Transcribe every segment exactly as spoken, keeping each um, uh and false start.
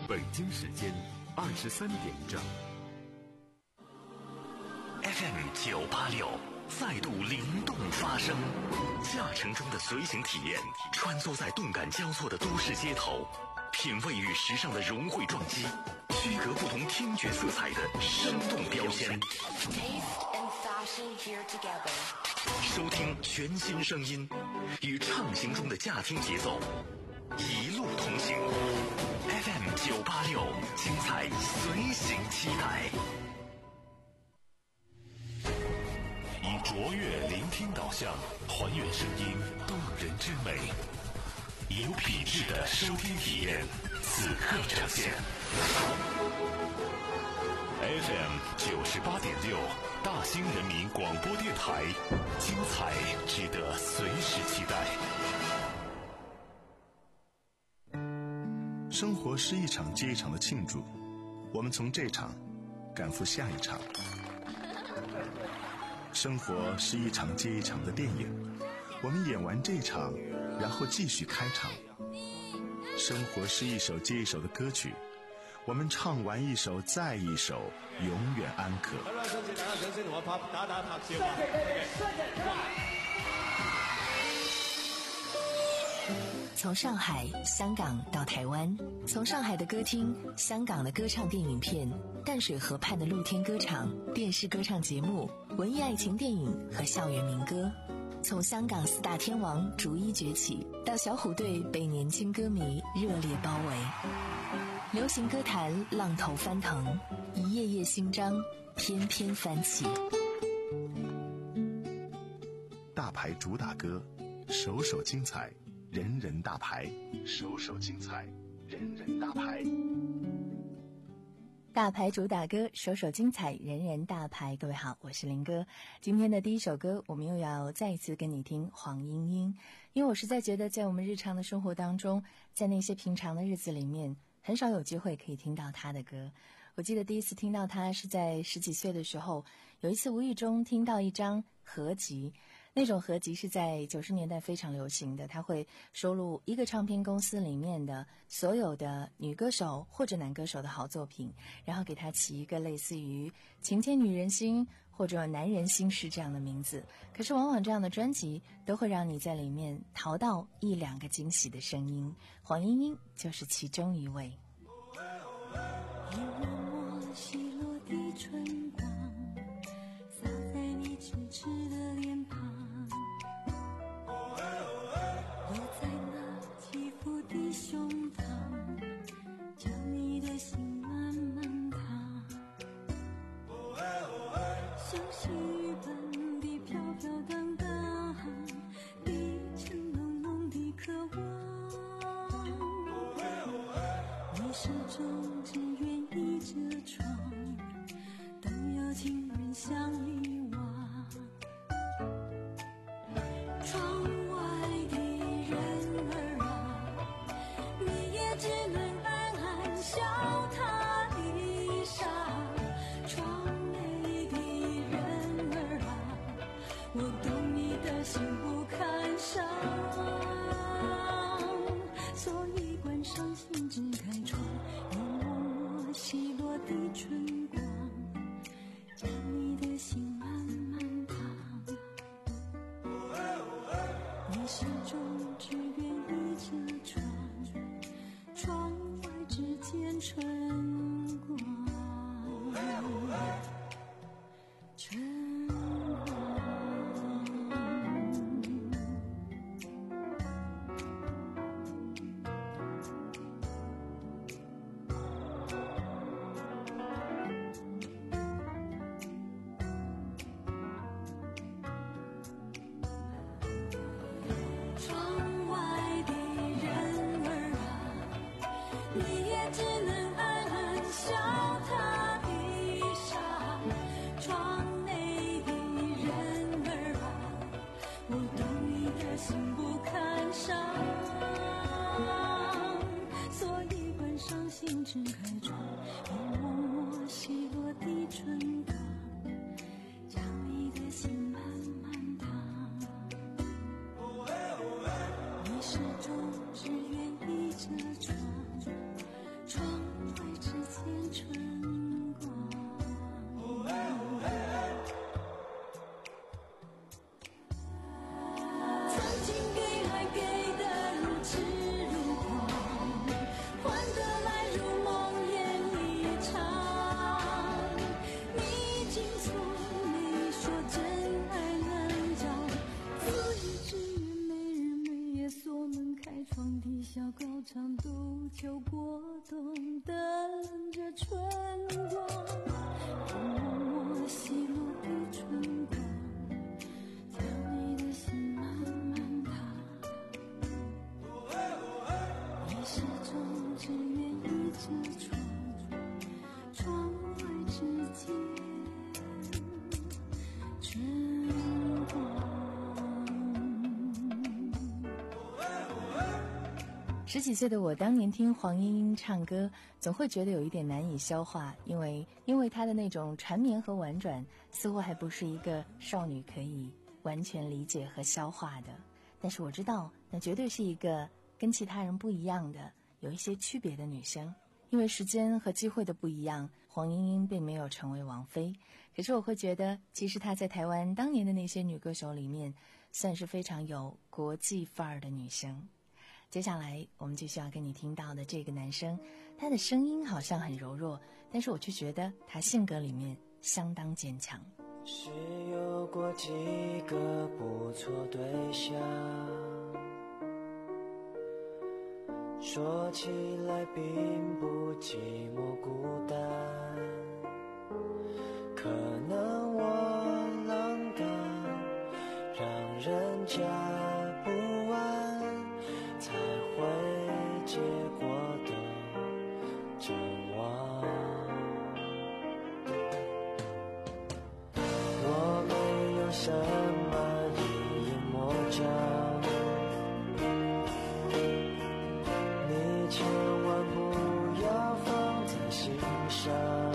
北京时间二十三点整。 F M 九八六再度灵动发声，驾乘中的随行体验，穿梭在动感交错的都市街头，品味与时尚的融汇撞击，区隔不同听觉色彩的生动标签。收听全新声音，与畅行中的驾听节奏，一路同行。F M 九八六，精彩随行期待。 以卓越聆听导向，还原声音动人之美，有品质的收听体验，此刻呈现。F M 九十八点六，大兴人民广播电台，精彩值得随时期待。 生活是一场接一场的庆祝，我们从这场赶赴下一场。生活是一场接一场的电影，我们演完这场，然后继续开场。生活是一首接一首的歌曲，我们唱完一首再一首，永远安可。 从上海、香港到台湾，从上海的歌厅、香港的歌唱电影片、淡水河畔的露天歌场、电视歌唱节目、文艺爱情电影和校园民歌，从香港四大天王逐一崛起，到小虎队被年轻歌迷热烈包围，流行歌坛浪头翻腾，一页页新章翩翩翻起。 大牌主打歌，首首精彩，人人大牌，首首精彩，人人大牌。 大牌主打歌，首首精彩，人人大牌。各位好，我是林哥。今天的第一首歌，我们又要再一次跟你听黄莺莺，因为我实在觉得在我们日常的生活当中，在那些平常的日子里面，很少有机会可以听到她的歌。我记得第一次听到她是在十几岁的时候，有一次无意中听到一张合集，那种合集是在九十年代非常流行的，它会收录一个唱片公司里面的所有的女歌手或者男歌手的好作品，然后给它起一个类似于情牵女人心或者男人心事这样的名字。可是往往这样的专辑都会让你在里面淘到一两个惊喜的声音，黄莺莺就是其中一位。 一吻我稀落的春光，洒在你痴痴的脸庞，我在那起伏的胸膛，将你的心慢慢烫，像细雨般的飘飘荡荡，一层浓浓的渴望，你始终只愿倚着窗，等有情人相遗忘。窗外的人儿啊，你也只能暗暗笑他一傻。窗内的人儿啊，我懂你的心不堪伤，所以关上心只开窗，一抹抹稀落的春光，将你的心慢慢烫，你始终只愿倚着窗，窗外只见春光，春光。窗外的人儿啊，你也只能暗暗笑他一傻。窗内的人儿啊，我懂你的心不堪伤，所以关上心只开窗，一抹抹稀落的春光，将你的心慢慢烫，你始终只愿倚着窗，窗见春光。曾经给爱给的如痴如狂，换得来如梦魇一场。你已经从没说真爱难找，自以至于没日没夜锁门开窗，啼笑高唱，杜秋过冬，等着春光。默默细落的春光，将你的心慢慢烫。你始终只愿一直窗，窗外只见春光。 十几岁的我当年听黄莺莺唱歌，总会觉得有一点难以消化，因为因为她的那种缠绵和婉转，似乎还不是一个少女可以完全理解和消化的。但是我知道，那绝对是一个跟其他人不一样的，有一些区别的女生。因为时间和机会的不一样，黄莺莺并没有成为王菲。可是我会觉得，其实她在台湾当年的那些女歌手里面，算是非常有国际范儿的女生。接下来我们就需要跟你听到的这个男生，他的声音好像很柔弱，但是我却觉得他性格里面相当坚强。 是有过几个不错对象，说起来并不寂寞孤单，可能我浪荡，让人家不安，才会结果的真忘。我没有什么阴影魔障，你千万不要放在心上。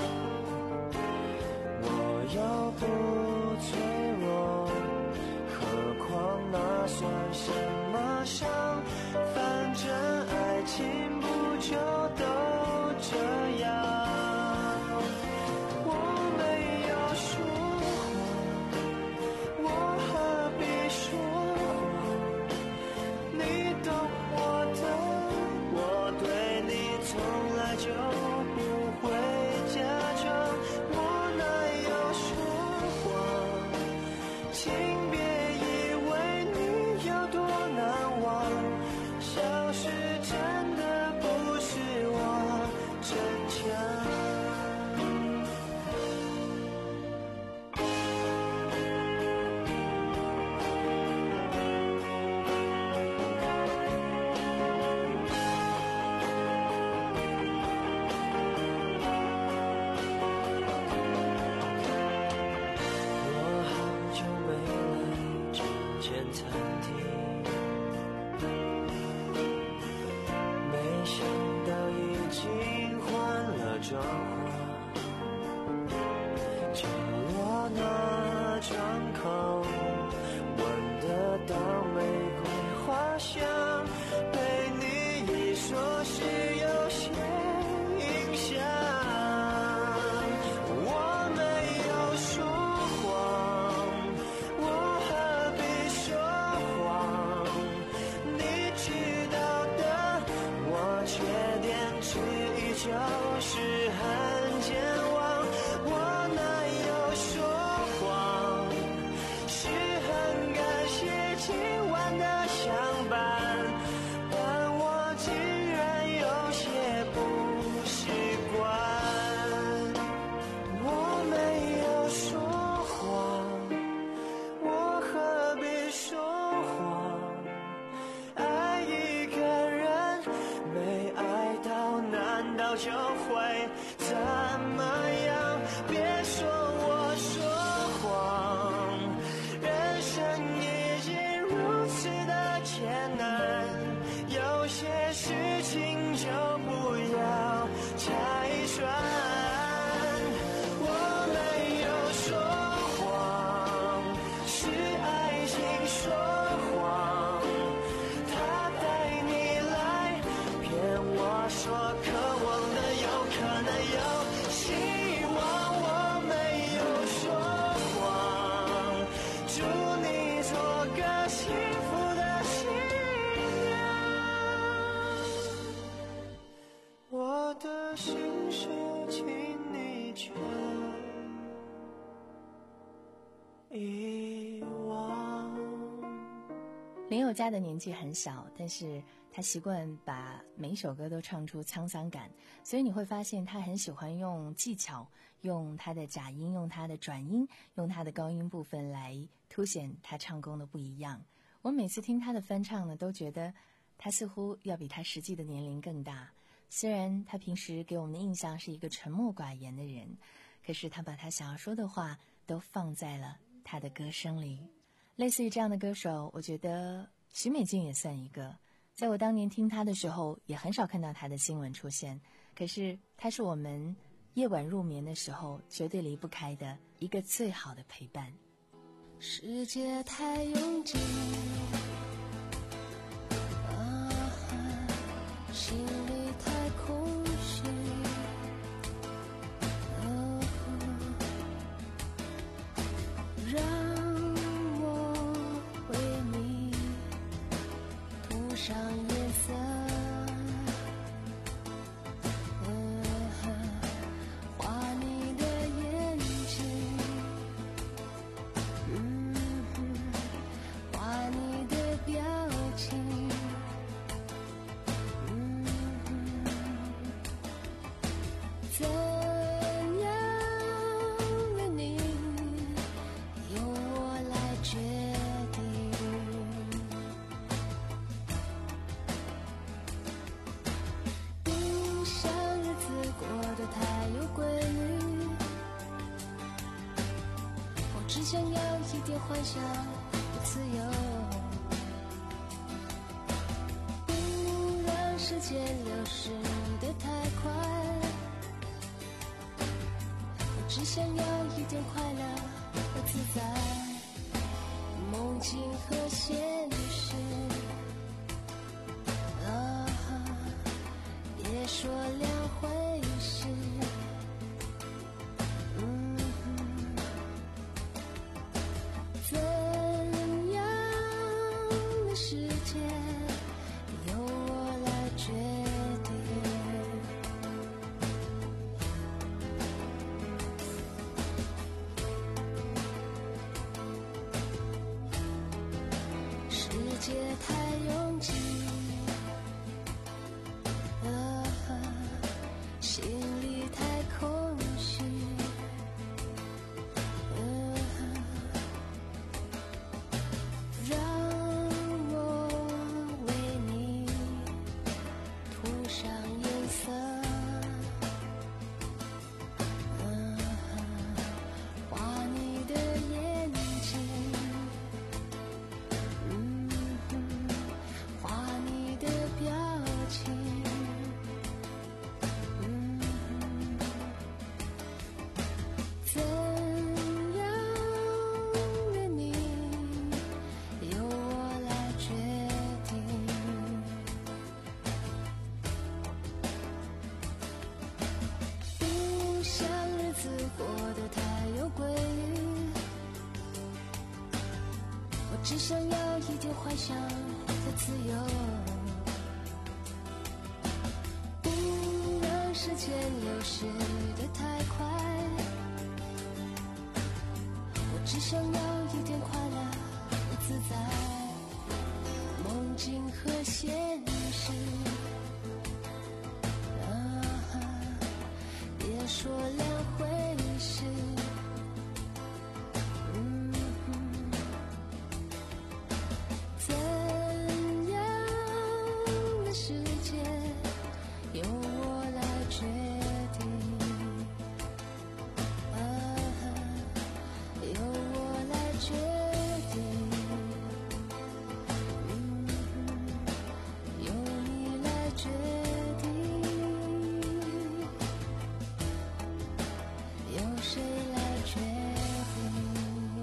我又不脆弱，何况那算什么伤？反正爱情不就都这样。我没有说谎，我何必说谎？你懂我的，我对你从来就不会假装。我哪有说谎？请别以为你有多难忘，消失真的不是我逞强。我好久没来这间餐厅，没想到已经换了装潢，角落那窗口闻得到玫瑰花香，被你一说是有些影响。我没有说谎，我何必说谎？你知道的，我缺点之一就是很健忘。我哪有说谎？是很感谢今晚的相伴，但我竟然有些不习惯。我没有说谎，我何必说谎？爱一个人没爱到，难道就会怎么样？别说我说谎，人生已经如此的艰难，有些事情就不要拆穿。我没有说谎，是爱情说谎，他带你来骗我说渴望的有可能我心事，请你就遗忘。 林宥嘉的年纪很小，但是他习惯把每一首歌都唱出沧桑感，所以你会发现他很喜欢用技巧，用他的假音，用他的转音，用他的高音部分来凸显他唱功的不一样。我每次听他的翻唱呢，都觉得他似乎要比他实际的年龄更大。虽然他平时给我们的印象是一个沉默寡言的人，可是他把他想要说的话都放在了他的歌声里。类似于这样的歌手，我觉得许美静也算一个。在我当年听她的时候，也很少看到她的新闻出现，可是她是我们夜晚入眠的时候绝对离不开的一个最好的陪伴。 世界太拥挤，啊，心里太空虚，哦，让我为你涂上颜色，嗯，画你的眼睛，嗯，画你的表情，嗯，怎样的你由我来决定。不想日子过得太有规律，我只想要一点幻想和自由，不让时间流逝得太快，我只想要一点快乐和自在，梦境和现实，啊，别说两回事，嗯，怎样的世界由我来决定。世界太拥挤，啊，心里太空虚，嗯，让我为你涂上颜色，嗯，画你的眼睛，嗯，画你的表情，嗯，怎样的你由我来决定。不想日子过得太有规律，我只想要一点幻想和自由，不让时间流逝得太快，我只想要一点快乐和自在，梦境和现实，啊，别说两回事，嗯，怎样的世界由我来决定，啊，由我来决定，嗯，由你来决定，由谁来决定。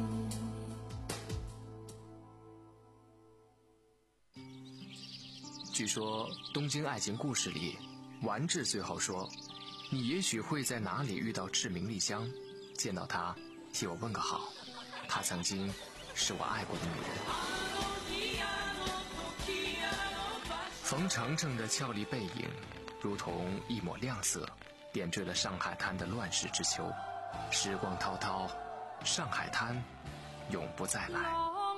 据说《东京爱情故事》里，丸治最后说：“你也许会在哪里遇到志明丽香，见到她，替我问个好。她曾经是我爱过的女人。”冯程程的俏丽背影， 如同一抹亮色，点缀了上海滩的乱世之秋。时光滔滔，上海滩永不再来。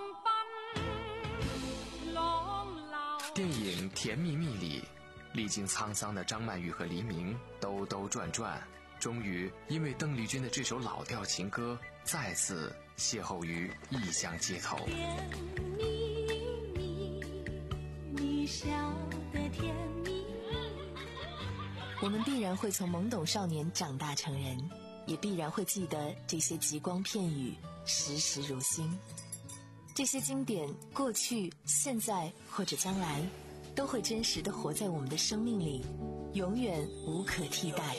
电影《甜蜜蜜》里，历经沧桑的张曼玉和黎明兜兜转转，终于因为邓丽君的这首老调情歌，再次邂逅于异乡街头。 甜蜜蜜，你笑得甜蜜。 我们必然会从懵懂少年长大成人，也必然会记得这些极光片语，时时如新。这些经典，过去、现在或者将来，都会真实地活在我们的生命里，永远无可替代。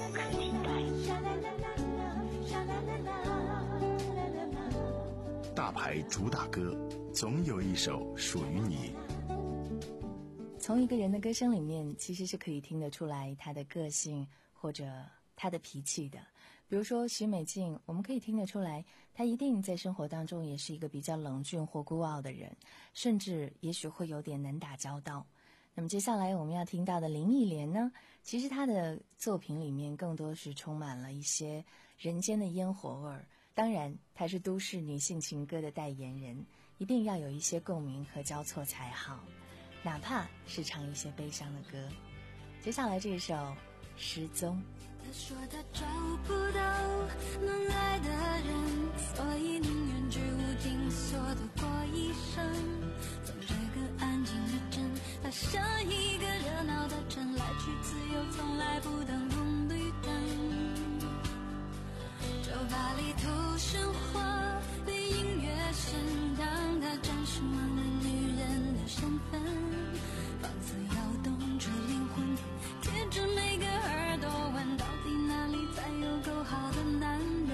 大牌主打歌，总有一首属于你。 从一个人的歌声里面，其实是可以听得出来他的个性或者他的脾气的。比如说许美静，我们可以听得出来，她一定在生活当中也是一个比较冷峻或孤傲的人，甚至也许会有点难打交道。那么接下来我们要听到的林忆莲呢，其实她的作品里面更多是充满了一些人间的烟火味儿。当然她是都市女性情歌的代言人，一定要有一些共鸣和交错才好，哪怕是唱一些悲伤的歌。接下来这首《失踪》。 他说他找不到能爱的人，所以宁愿居无定所的过一生。走这个安静的镇，他像一个热闹的城，来去自由，从来不等红绿灯。酒吧里头喧哗的音乐声，让他暂时忘了女人的身份，仿佛摇动着灵魂，贴着每个耳朵问，到底哪里才有够好的男人？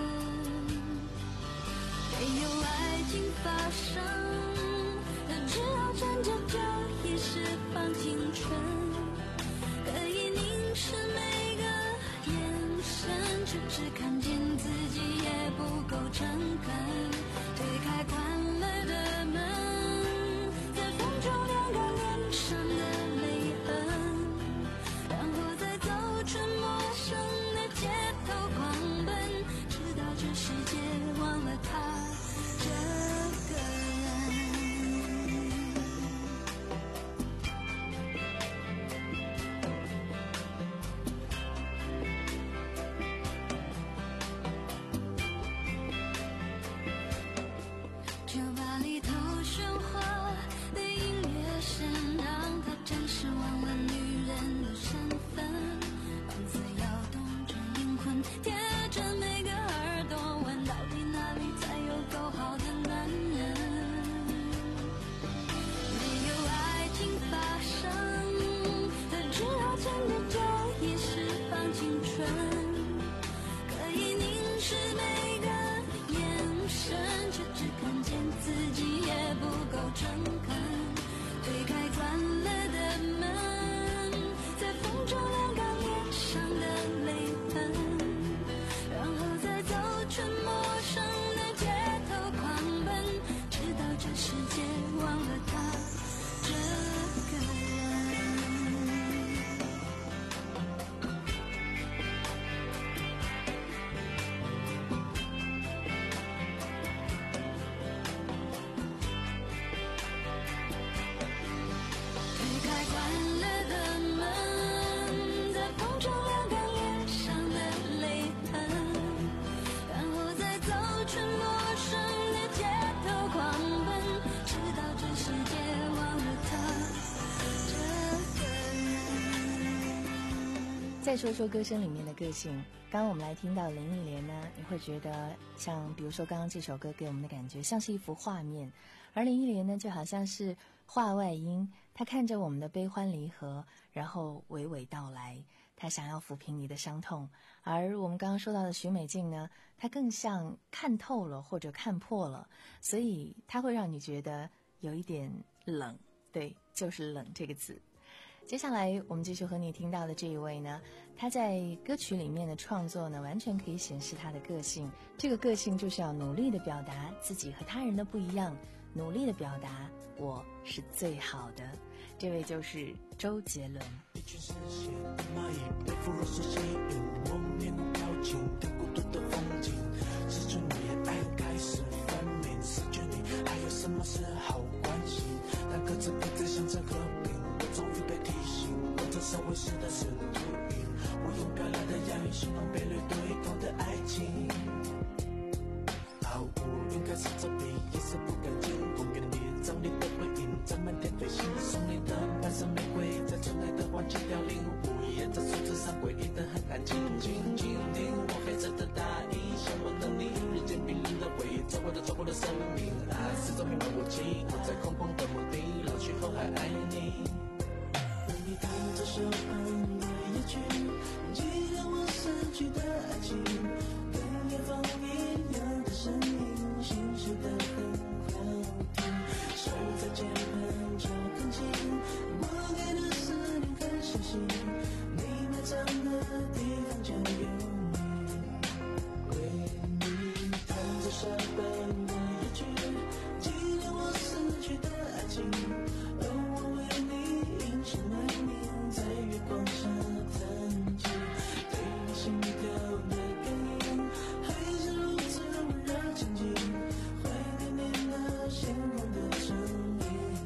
没有爱情发生，他只好趁着这一时放青春，可以凝视每个眼神，却只看见自己也不够诚恳。推开关了的门，在风中晾干脸上的泪痕，然后再走出陌生的街头狂奔，直到这世界忘了他这个人。酒吧里头喧哗的音乐声，让他暂时忘了女人的身份，放肆摇动着灵魂，贴着每个耳朵问，到底哪里才有够好的男人？没有爱情发生，他只好趁着这一时放青春，可以凝视每个眼神，却只看见自己也不够诚恳。推开关了的门，在风中晾干脸上的泪痕，然后再走出陌生的街头狂奔，直到这世界忘了他这个人。推开关了的门，在风中晾干脸上的泪痕，然后再走出陌生的街头狂奔，直到这世界忘了他这个人。 再说说歌声里面的个性，刚刚我们来听到林忆莲呢，你会觉得像比如说刚刚这首歌给我们的感觉像是一幅画面，而林忆莲呢就好像是画外音，她看着我们的悲欢离合，然后娓娓道来，她想要抚平你的伤痛。而我们刚刚说到的许美静呢，她更像看透了或者看破了，所以她会让你觉得有一点冷，对，就是冷这个字。接下来我们继续和你听到的这一位呢，他在歌曲里面的创作呢，完全可以显示他的个性。这个个性就是要努力的表达自己和他人的不一样，努力的表达我是最好的。 这位就是周杰伦。 一群嗜血的蚂蚁被俘虏所吸引，我面无表情看孤独的风景，失去你爱开始分明，失去你还有什么是好关心？但各自各自想着和平，我终于被提醒，我这社会是的是秃鹰，我用漂亮的押韵形容被掠对空的爱情，毫无应该是作弊，也是不甘心，公园里找你的回应，沾满天飞行，送你的半生玫瑰，在春来的黄金凋零，午夜在树枝上诡异的很安静，静静听我黑色的大衣，像我的你，日渐冰冷的回忆，走过的走过的生命，爱是种平凡武器，我在空旷的墓地，老去后还爱你。为你弹着手旁的夜曲，记得我逝去的爱情，跟夜风一样的声音，心事的很好听，手在键盘就更近，我给的思念很相信，你埋葬的地方就有你，为你弹着沙板的夜曲，记得我逝去的爱情，而我为你隐姓埋名，在月光下弹琴，对你心跳的感应，还是如此温热亲近，怀念你那鲜红的声音。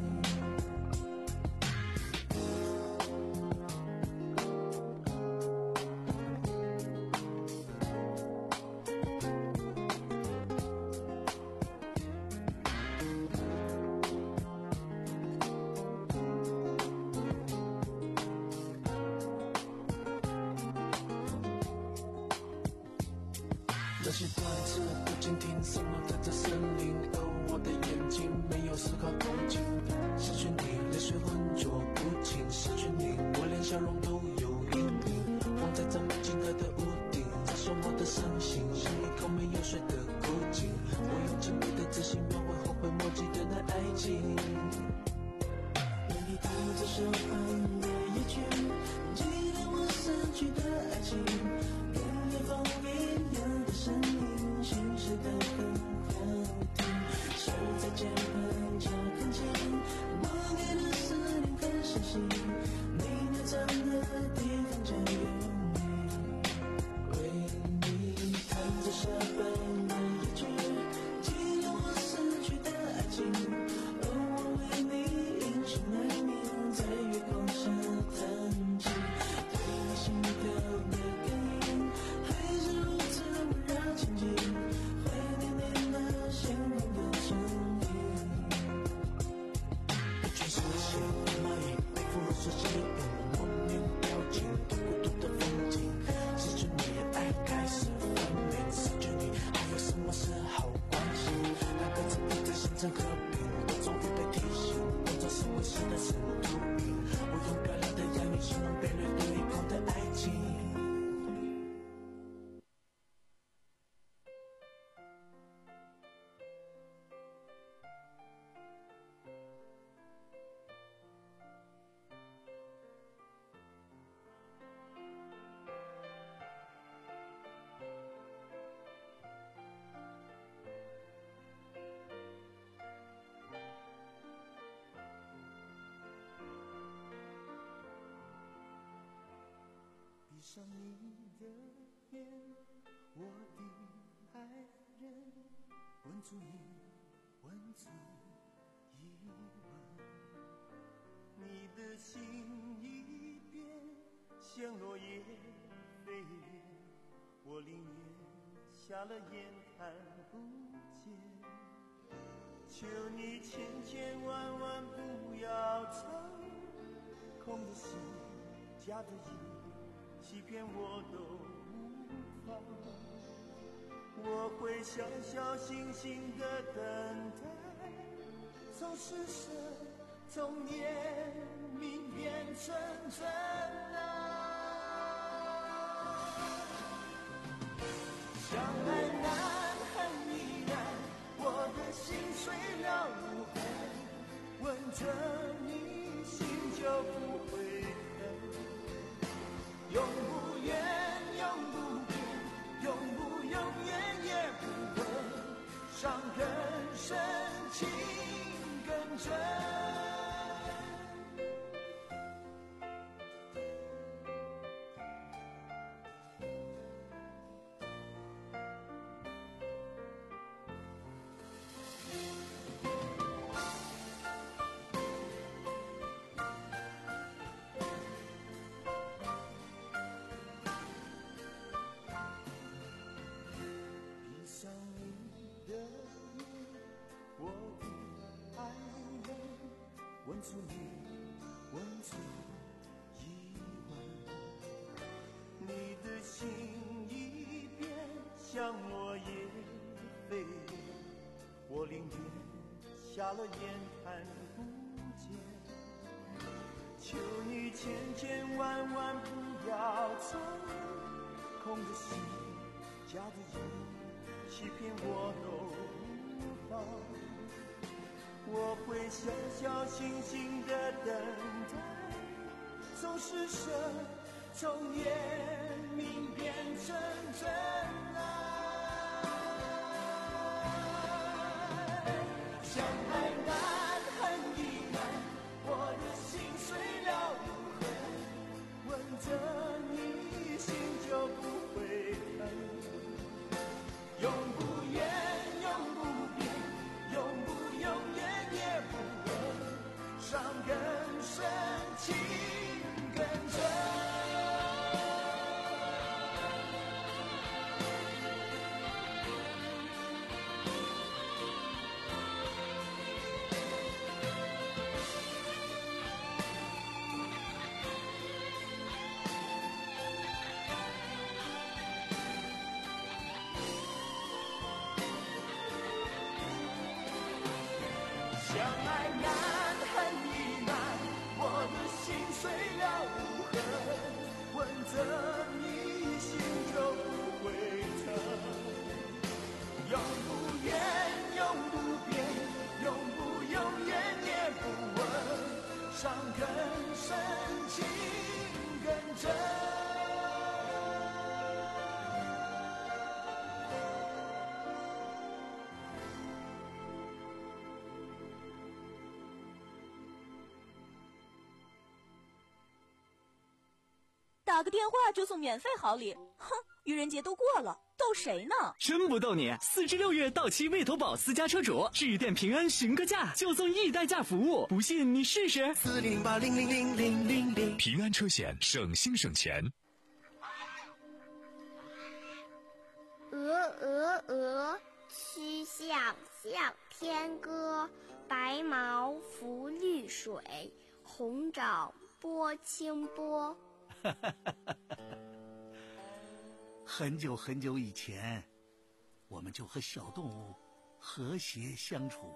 那些段子不禁听，什么在这森林，而我的眼睛没有丝毫动静，失去你泪水浑浊不清，失去你我连笑容都有阴影，放在这没尽头的屋顶，在说我的伤心，像一口没有水的枯井，我用紧密的自信描绘后悔莫及的那爱情，为你弹着手旁的夜曲，记得我逝去的爱情，跟夜风一样的声音，心事的很好听，手在键盘就更近，我给的思念很相信，你埋葬的地方就有你，为你弹着沙板的夜曲，记得我逝去的爱情，而我为你隐姓埋名，在月光下弹琴，对你心跳的感应，还是如此温热亲近，怀念你那鲜红的声音。一群嗜血的蚂蚁被俘虏所吸引，我面无表情看孤独的风景，失去你爱开始分明，失去你还有什么是好关心？那个字不再形成和平，我终于被提醒，我这社会是的是秃鹰，我用漂亮的押韵形容被掠对空的爱情。闭上你的眼，我的爱人，吻住你，吻住一吻，你的心一变，像落叶飞远，我宁愿瞎了眼看不见，求你千千万万不要猜，空的心，假的意，欺骗我都无法，我会小小心心的等待，从施舍，从怜悯变成真爱。相爱难，恨亦难，我的心碎了无痕，吻着你心就不会恨，永不远，永不变，永不永远也不问，伤更深，情更真。 住你，问出疑问。你的心一变像落叶飞，我宁愿瞎了眼看不见。求你千千万万不要走，空着心夹着眼，欺骗我都无妨。我会小小心心的等待，从施舍，从怜悯变成真爱。相爱难，恨亦难，我的心碎了如何？吻着你，心就不会疼。永不言，永不变，永不永远也不问，伤更深，情更真。相爱难，恨亦难，我的心碎了如何？吻着你，心就不会疼。永不言，永不变，永不永远也不问，伤更深，情更真。 打个电话就送免费好礼，哼！愚人节都过了，逗谁呢？ 真不逗你！四至六月到期未投保私家车主，致电平安询个价，就送一代驾服务，不信你试试。 四零零八零零零零零零。 平安车险，省心省钱。 鹅鹅鹅，曲项向天歌。白毛浮绿水，红掌拨清波。 很久很久以前，我们就和小动物和谐相处。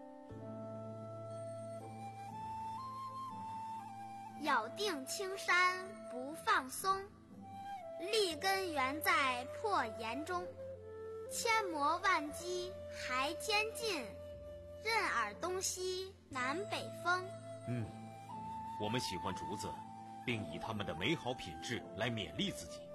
咬定青山不放松，立根原在破岩中。千磨万击还坚劲，任尔东西南北风。 嗯，我们喜欢竹子，并以它们的美好品质来勉励自己。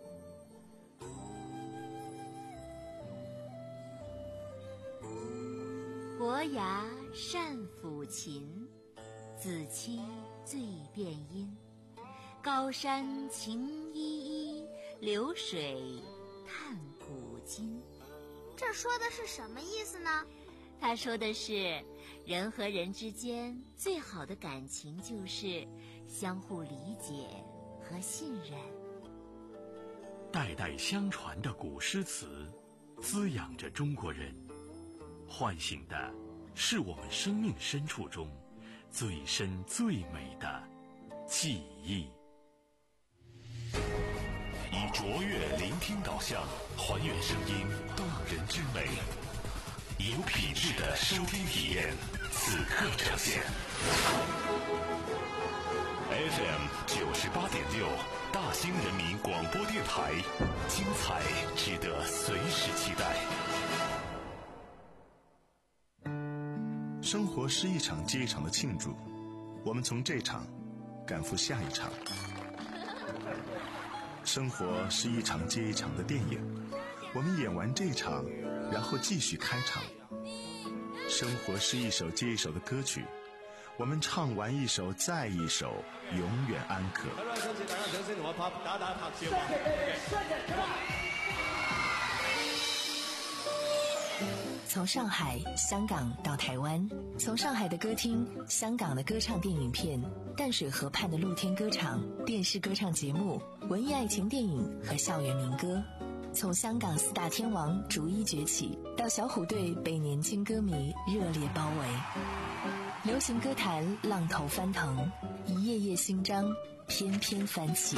伯牙善抚琴，子期最辨音。高山晴依依，流水探古今。 这说的是什么意思呢？ 他说的是，人和人之间最好的感情就是相互理解和信任。 代代相传的古诗词，滋养着中国人，唤醒的是我们生命深处中最深最美的记忆。以卓越聆听导向，还原声音动人之美。有品质的收听体验，此刻呈现。F M 九十八点六，大兴人民广播电台，精彩值得随时期待。 生活是一场接一场的庆祝，我们从这场赶赴下一场。生活是一场接一场的电影，我们演完这场，然后继续开场。生活是一首接一首的歌曲，我们唱完一首再一首，永远安可。 今次大家掌聲同我拍打打拍照啊！ 从上海、香港到台湾，从上海的歌厅、香港的歌唱电影片、淡水河畔的露天歌场、电视歌唱节目、文艺爱情电影和校园民歌，从香港四大天王逐一崛起，到小虎队被年轻歌迷热烈包围。 流行歌坛浪头翻腾，一页页新章翩翩翻起。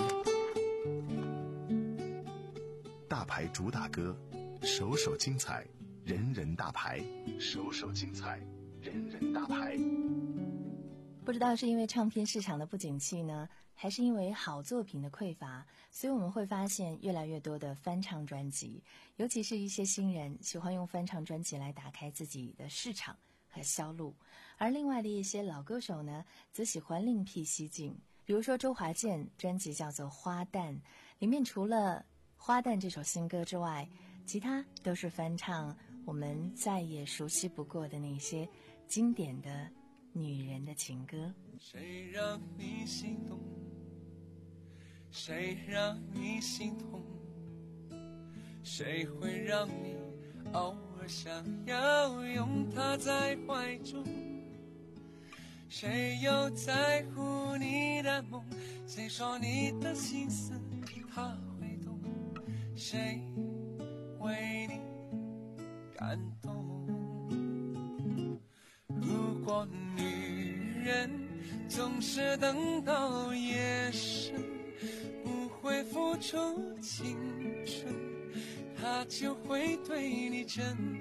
大牌主打歌，首首精彩，人人大牌，首首精彩，人人大牌。 不知道是因为唱片市场的不景气呢，还是因为好作品的匮乏，所以我们会发现越来越多的翻唱专辑，尤其是一些新人喜欢用翻唱专辑来打开自己的市场和销路，而另外的一些老歌手呢，则喜欢另辟蹊径。比如说周华健专辑叫做《花旦》，里面除了《花旦》这首新歌之外，其他都是翻唱我们再也熟悉不过的那些经典的女人的情歌。 谁让你心动，谁让你心痛，谁会让你偶尔想要拥他在怀中，谁又在乎你的梦，谁说你的心思他会懂，谁为你感动。如果女人总是等到夜深不会付出青春，她就会对你真、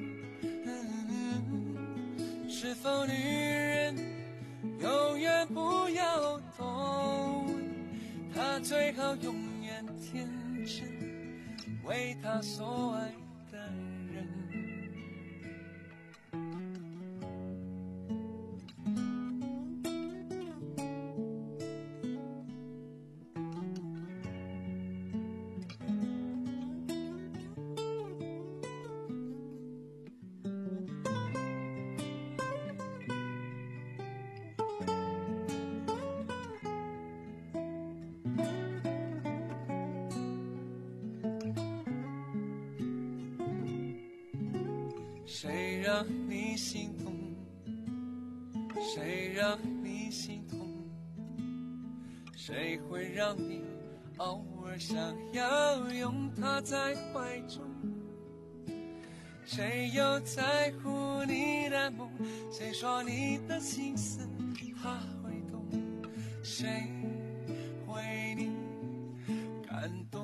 嗯、是否女人永远不要多问，她最好永远天真，为她所爱的人。谁让你心痛，谁让你心痛，谁会让你偶尔想要拥他在怀中，谁又在乎你的梦，谁说你的心思他会懂，谁为你感动。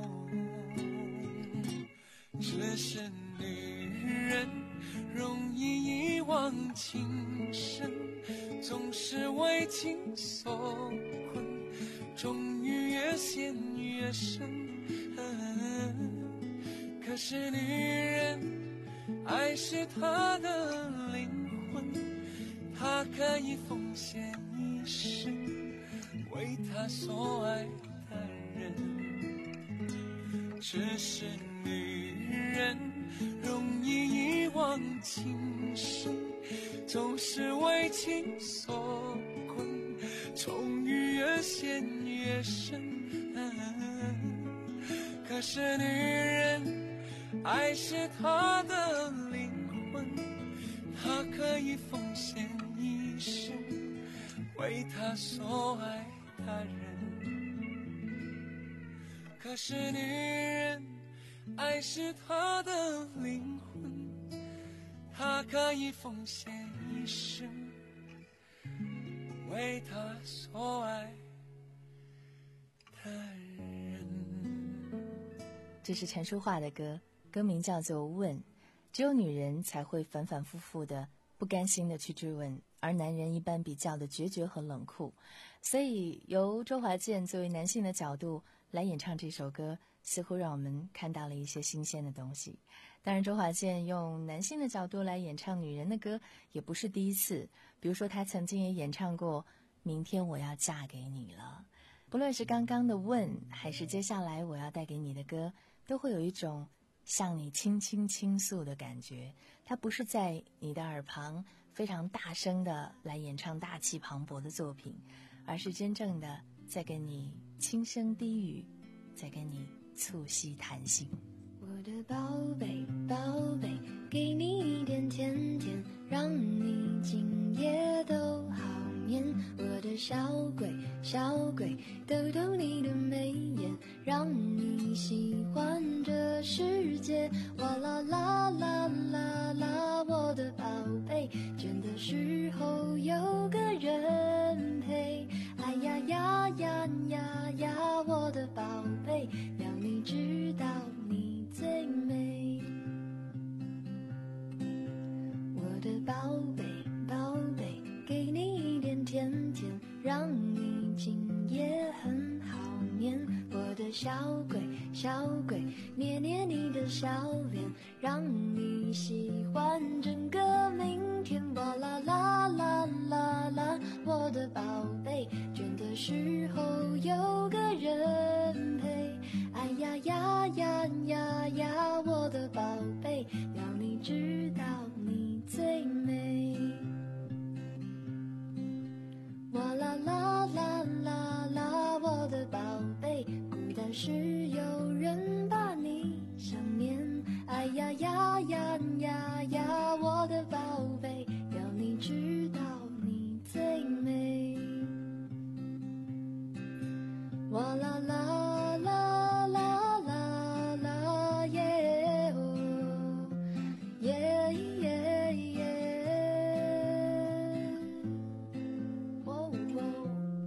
只是女人容易遗忘情深，总是为情所困，终于越陷越深、嗯、可是女人爱是她的灵魂，她可以奉献一生为她所爱的人。只是女人容易遗忘情深，总是为情所困，终于越陷越深、嗯、可是女人爱是她的灵魂，她可以奉献一生为她所爱的人。可是女人爱是她的灵魂，她可以奉献一生为她所爱的人。 这是陈淑桦的歌，歌名叫做《问》。只有女人才会反反复复的不甘心的去追问，而男人一般比较的决绝和冷酷。所以由周华健作为男性的角度来演唱这首歌，似乎让我们看到了一些新鲜的东西。当然周华健用男性的角度来演唱女人的歌也不是第一次，比如说他曾经也演唱过《明天我要嫁给你了》。不论是刚刚的问还是接下来我要带给你的歌，都会有一种向你轻轻倾诉的感觉。他不是在你的耳旁非常大声的来演唱大气磅礴的作品，而是真正的在跟你轻声低语，在跟你促膝谈心。 我的宝贝宝贝，给你一点甜甜，让你今夜都好眠。我的小鬼小鬼，逗逗你的眉眼，让你喜欢这世界。哇啦啦啦啦啦，我的宝贝，倦的时候有个人宝贝宝贝，给你一点甜甜，让你今夜很好眠。我的小鬼小鬼，捏捏你的小脸，让你喜欢整个明天。哇啦啦啦啦啦，我的宝贝，倦的时候有个人陪。哎呀呀呀呀呀，我的宝贝，要你知道你最美。哇啦啦啦啦啦，我的宝贝，孤单时有人把你想念。哎呀呀呀呀呀，我的宝贝，要你知道你最美。哇啦啦啦啦啦啦耶哦耶耶耶，哦哦，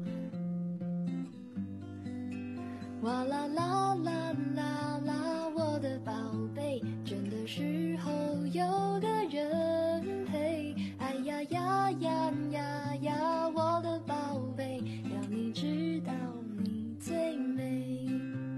哇啦啦啦啦啦，我的宝贝，倦的时候有个人陪。哎呀呀呀呀呀，我的宝贝，要你知道你最美，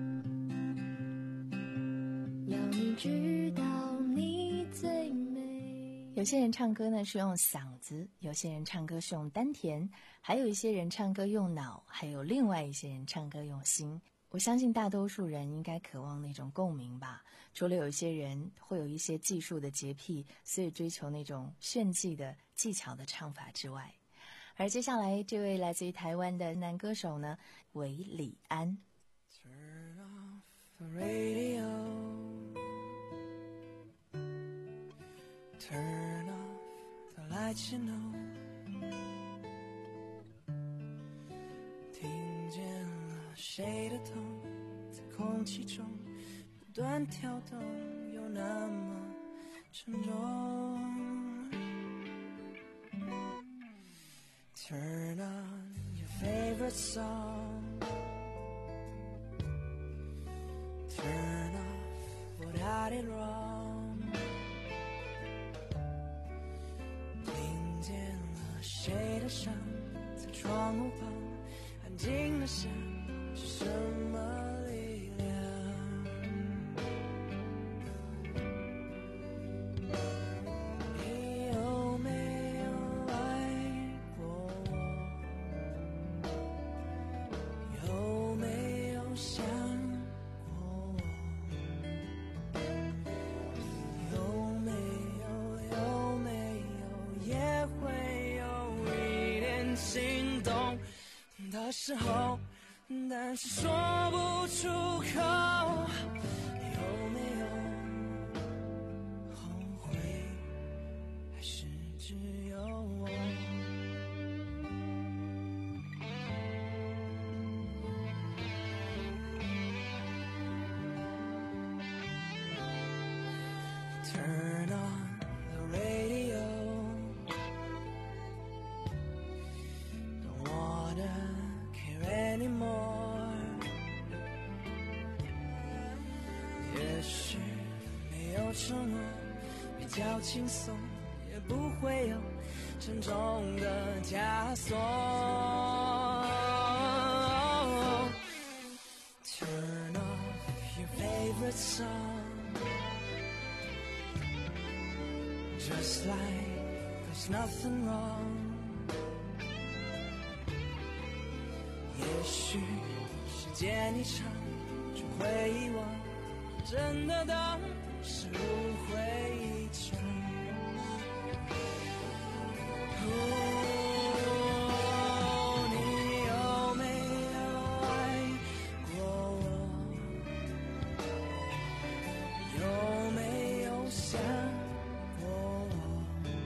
要你知道你最美。 有些人唱歌呢是用嗓子，有些人唱歌是用丹田，还有一些人唱歌用脑，还有另外一些人唱歌用心。我相信大多数人应该渴望那种共鸣吧，除了有一些人会有一些技术的洁癖，所以追求那种炫技的技巧的唱法之外。而接下来这位来自于台湾的男歌手呢，韦礼安。 Turn off the radio, turn off the lights, you know, 听见了谁的痛在空气中不断跳动，又那么沉重。Turn on your favorite song, turn off what I did wrong, 听见了谁的伤在窗户旁安静的想是什么力量。你有没有爱过我？有没有想过我？有没有有没有也会有一点心动的时候，但是说不出口。有没有后悔，还是只有我？Turn on the radio, don't wanna care anymore. 也许没有承诺比较轻松，也不会有沉重的枷锁。Turn off your favorite song, just like there's nothing wrong. 也许时间一长就会遗忘，真的都是误会一场。哦，你有没有爱过我？有没有想过我？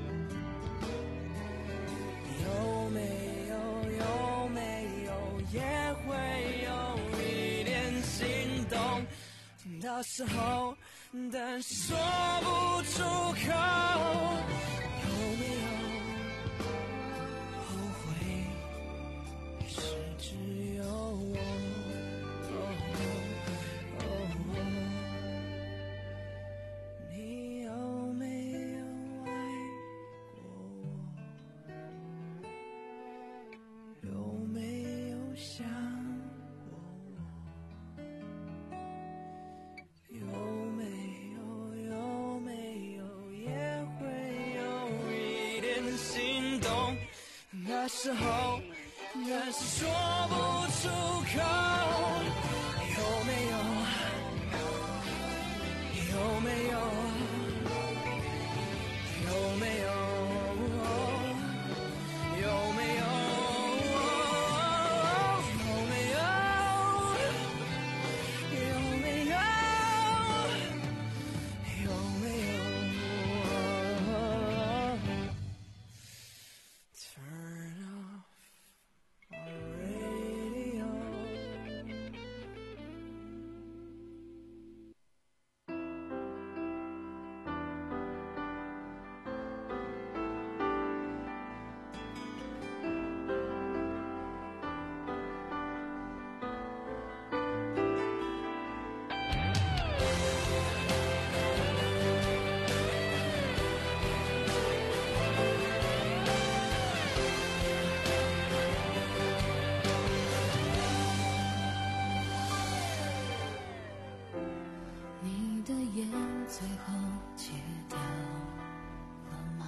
有没有有没有也会有一点心动的时候，但是说不出口。有没有后悔，还是只有我？哦哦哦，你有没有爱过时候，但是说不出口。有没有？有没有？有没有？有没有？有没有？有没有？有没有 ？Turn off our radio。 你的烟最后戒掉了吗？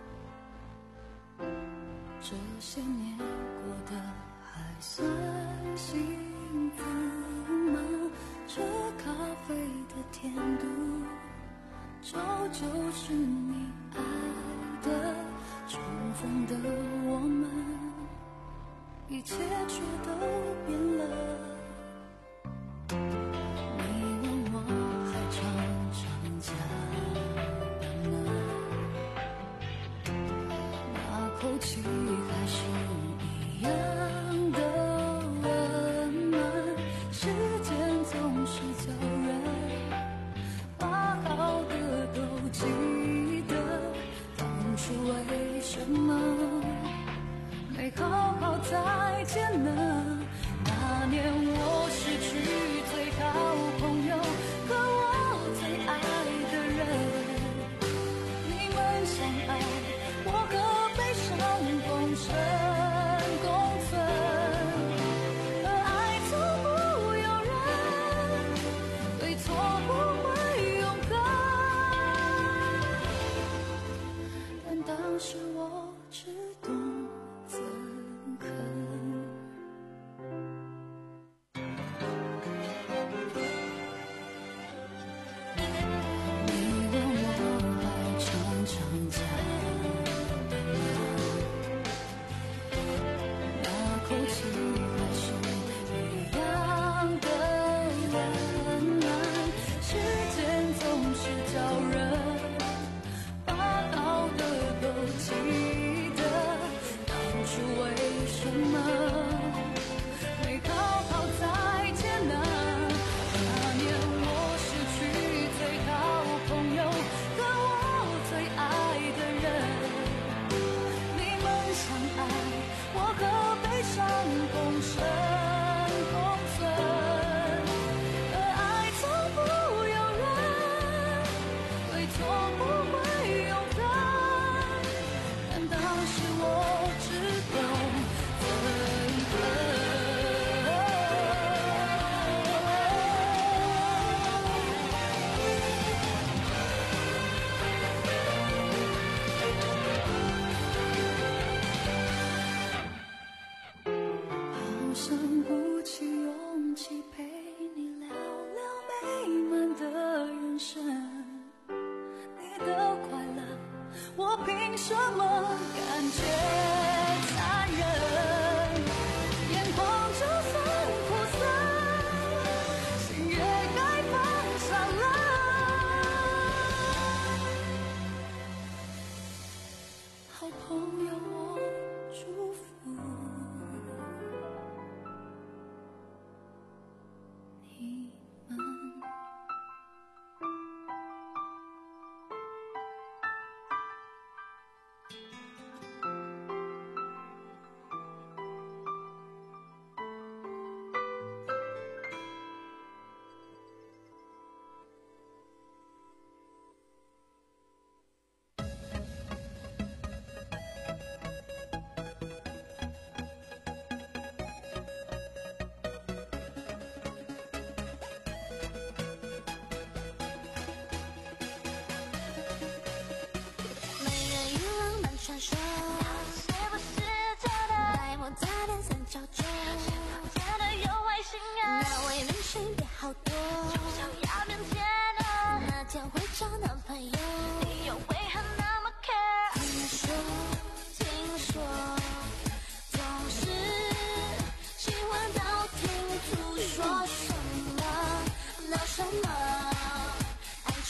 这些年过得还算幸福吗？这咖啡的甜度，终究是你爱的重逢的我们，一切却都变了。口气还是一样的温暖，时间总是叫人把好的都记得，当初为什么没好好再见呢？那年我失去最好朋友和我最爱的人，你们相爱，我和悲伤共生共存，而爱从不由人，对错不会永恒。但当时我只懂憎恨。你问我还常常讲口气还是一样的温暖，时间总是叫人把好的都记得，当初为什么没好好再见呢？那年我失去最好朋友和我最爱的人，你们相爱，我和悲伤共生共存，而爱从不由人，对错不会永恒。但当时我只懂憎恨。好像鼓起勇气陪你聊聊美满的人生，你的快乐我凭什么感觉残忍？眼眶就算苦涩，心也该放下了。好朋友，我祝福你们。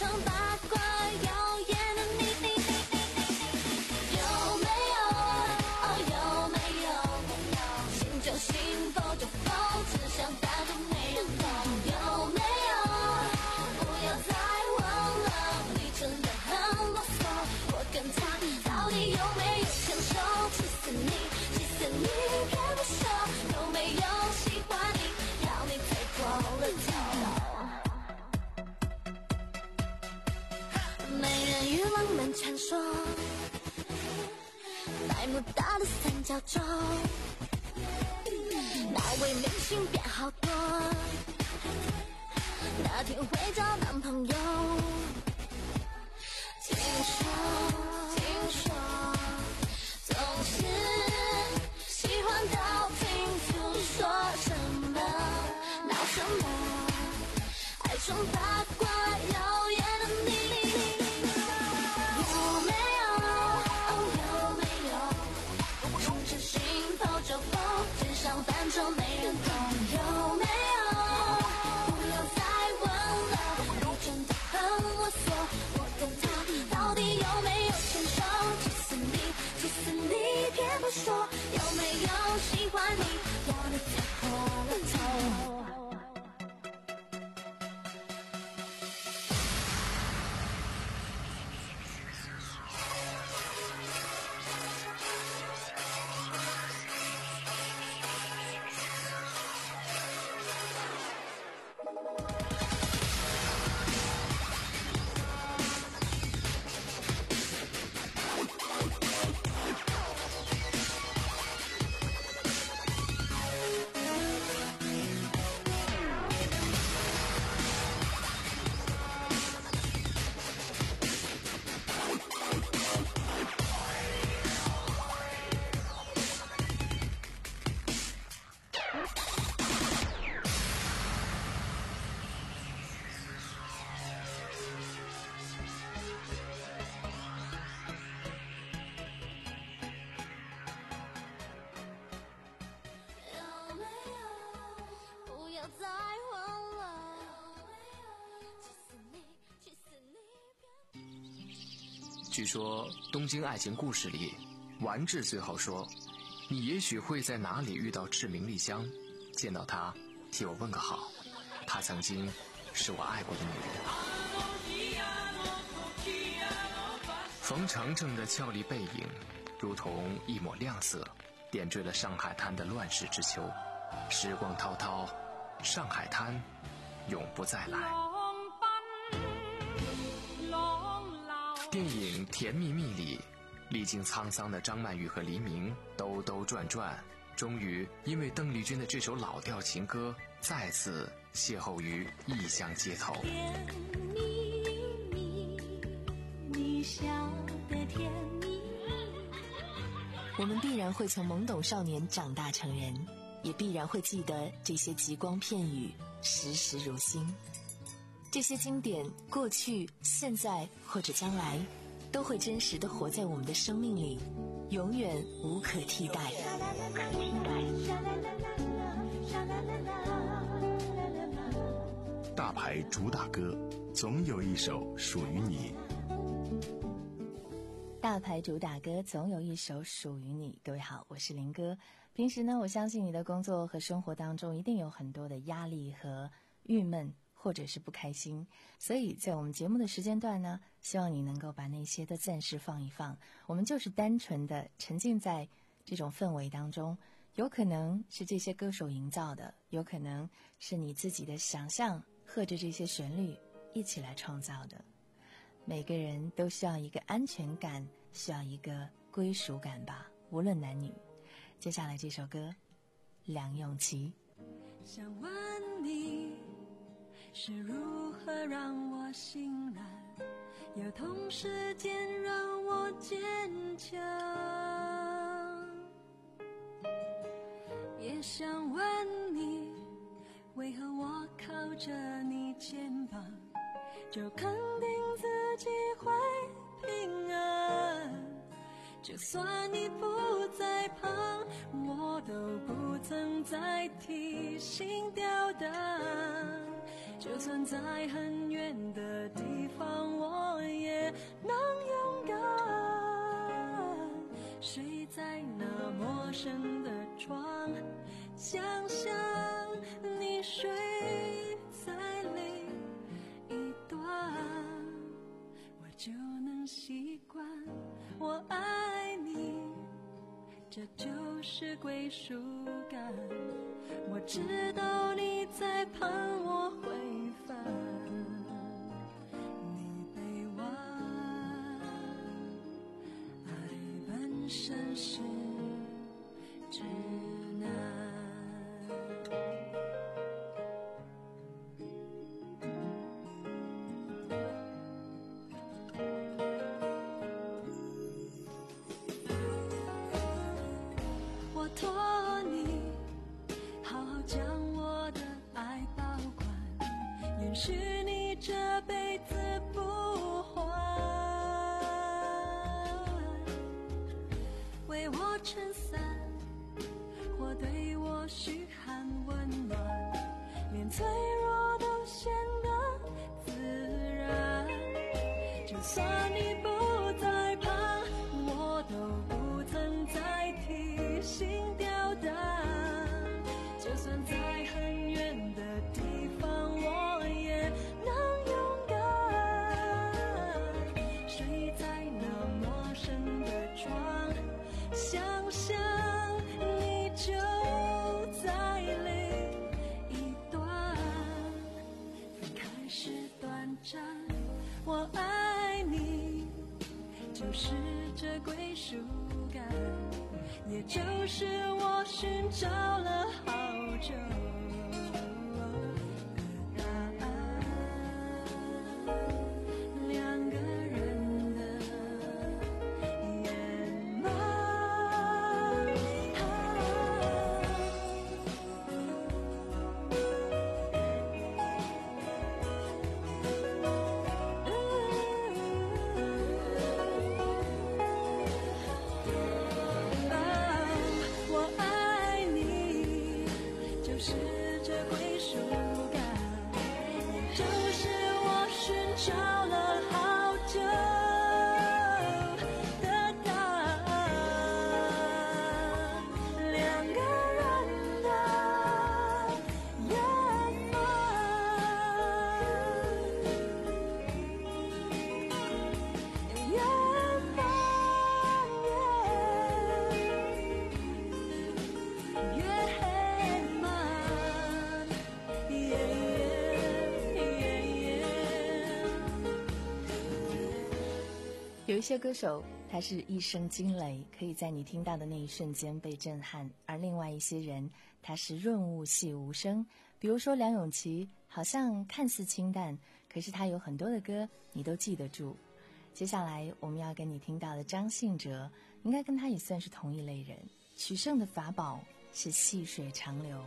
场八卦谣言的你，有没有？哦，有没有？信就信，否就否，只想当作没人懂。有没有？不要再问了，你真的很啰嗦。我跟他到底有没有牵手？气死你，气死你，别不说。有没有喜欢你？要你推破了头。美人鱼浪漫传说，百慕大的三角洲，那位明星变好多，哪天会找男朋友？听说，听说，总是喜欢道听途说，什么闹什么，爱传八卦谣言的你。反正没人懂，有没有？不要再问了，你真的很啰嗦。我跟他到底有没有牵手？气死你，气死你，别不说。有没有喜欢你？要你踩破了头。 据说《东京爱情故事》里，丸治最后说：“你也许会在哪里遇到志明丽香，见到她，替我问个好。她曾经是我爱过的女人。”冯程程的俏丽背影，如同一抹亮色，点缀了上海滩的乱世之秋。时光滔滔，上海滩永不再来。电影《甜蜜蜜》里，历经沧桑的张曼玉和黎明兜兜转转，终于因为邓丽君的这首老调情歌，再次邂逅于异乡街头。 甜蜜蜜，你笑得甜蜜蜜。 我们必然会从懵懂少年长大成人，也必然会记得这些极光片语，时时如新。这些经典，过去、现在或者将来，都会真实地活在我们的生命里，永远无可替代。 大牌主打歌，总有一首属于你。 大牌主打歌，总有一首属于你。各位好，我是林哥。平时呢，我相信你的工作和生活当中一定有很多的压力和郁闷，或者是不开心，所以在我们节目的时间段呢，希望你能够把那些都暂时放一放，我们就是单纯的沉浸在这种氛围当中，有可能是这些歌手营造的，有可能是你自己的想象和着这些旋律一起来创造的。每个人都需要一个安全感，需要一个归属感吧，无论男女。接下来这首歌，梁咏琪。 想问你是如何让我欣然，又同时间让我坚强？也想问你，为何我靠着你肩膀，就肯定自己会平安？就算你不在旁，我都不曾再提心吊胆。就算在很远的地方， 生的床，想象你睡在另一端，我就能习惯我爱你，这就是归属感。我知道你在盼我回返，你臂弯，爱本身是指南。我托你好好将我的爱保管，允许你这辈子不还，为我撑伞或对我嘘寒问暖，连脆弱都显得自然。就算你不在旁，我都不曾再提心吊胆，就算在很远的地方我也能勇敢，睡在那陌生的床，想象你就在另一端，分开时短暂，我爱你就是这归属感，也就是我寻找了好久的答案。两个人的圆满，我爱你就是这归属感，也就是我寻找了好久的答案。两个人的圆满，圆满，圆满， 有一些歌手，他是一声惊雷，可以在你听到的那一瞬间被震撼；而另外一些人，他是润物细无声。比如说梁咏琪，好像看似清淡，可是他有很多的歌你都记得住。接下来我们要跟你听到的张信哲，应该跟他也算是同一类人。取胜的法宝是细水长流。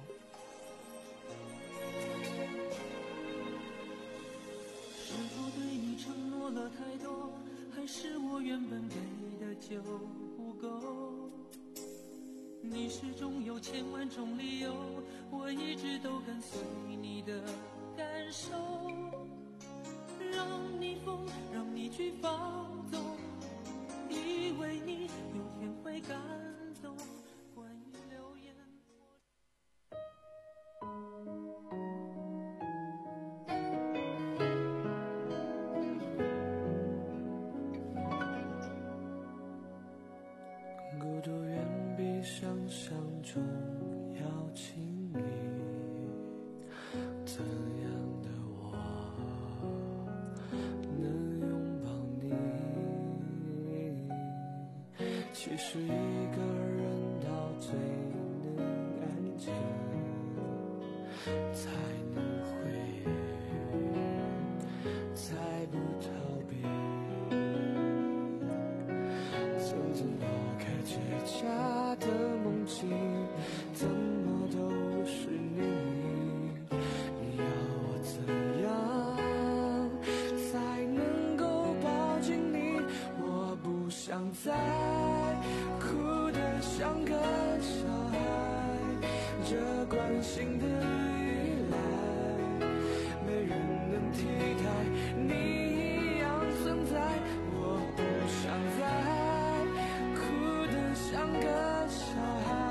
是否对你承诺了太多，还是我原本给的就不够？你始终有千万种理由，我一直都跟随你的感受，让你疯，让你去放纵，以为你有天会感动。关于流言，孤独远比想象中要亲密，怎样的我能拥抱你？其实一个人到最能安静，才能回忆，才不逃避。层层剥开最假的梦境，怎么都是你。你要我怎样才能够抱紧你？我不想再哭得像个小孩，这关心的依赖，没人能替代你一样存在。我不想再哭得像个小孩，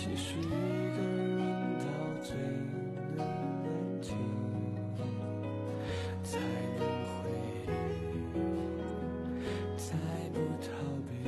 期许一个人到最能安静，才能回忆，再不逃避。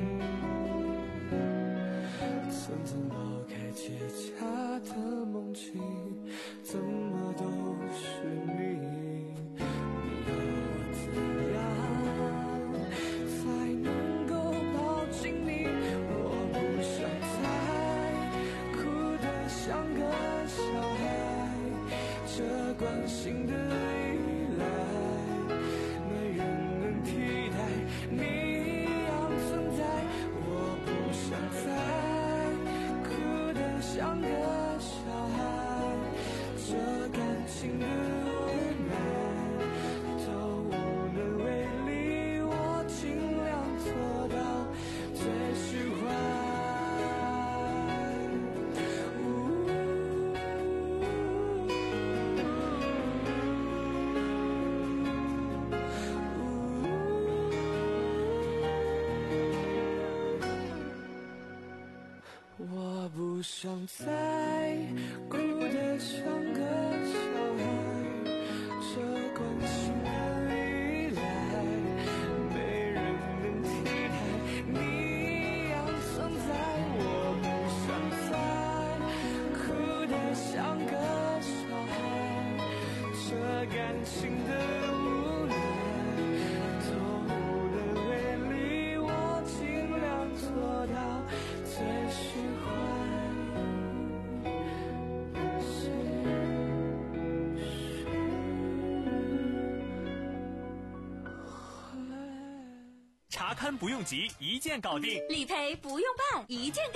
层层剥开结痂的梦境，怎么都是谜。你要我怎样才能够抱紧你？我不想再哭得像个小孩，这关心的依赖，没人能替代你一样存在。我不想再哭得像个小孩，这感情的无奈都无能为力，我尽量做到最释怀。我不想再哭得像个小孩，这关心的依赖，没人能替代你一样存在。我不想再哭得像个小孩，这感情的无奈都无能为力，我尽量做到最释怀。 查勘不用急，一键搞定； 理赔不用办，一键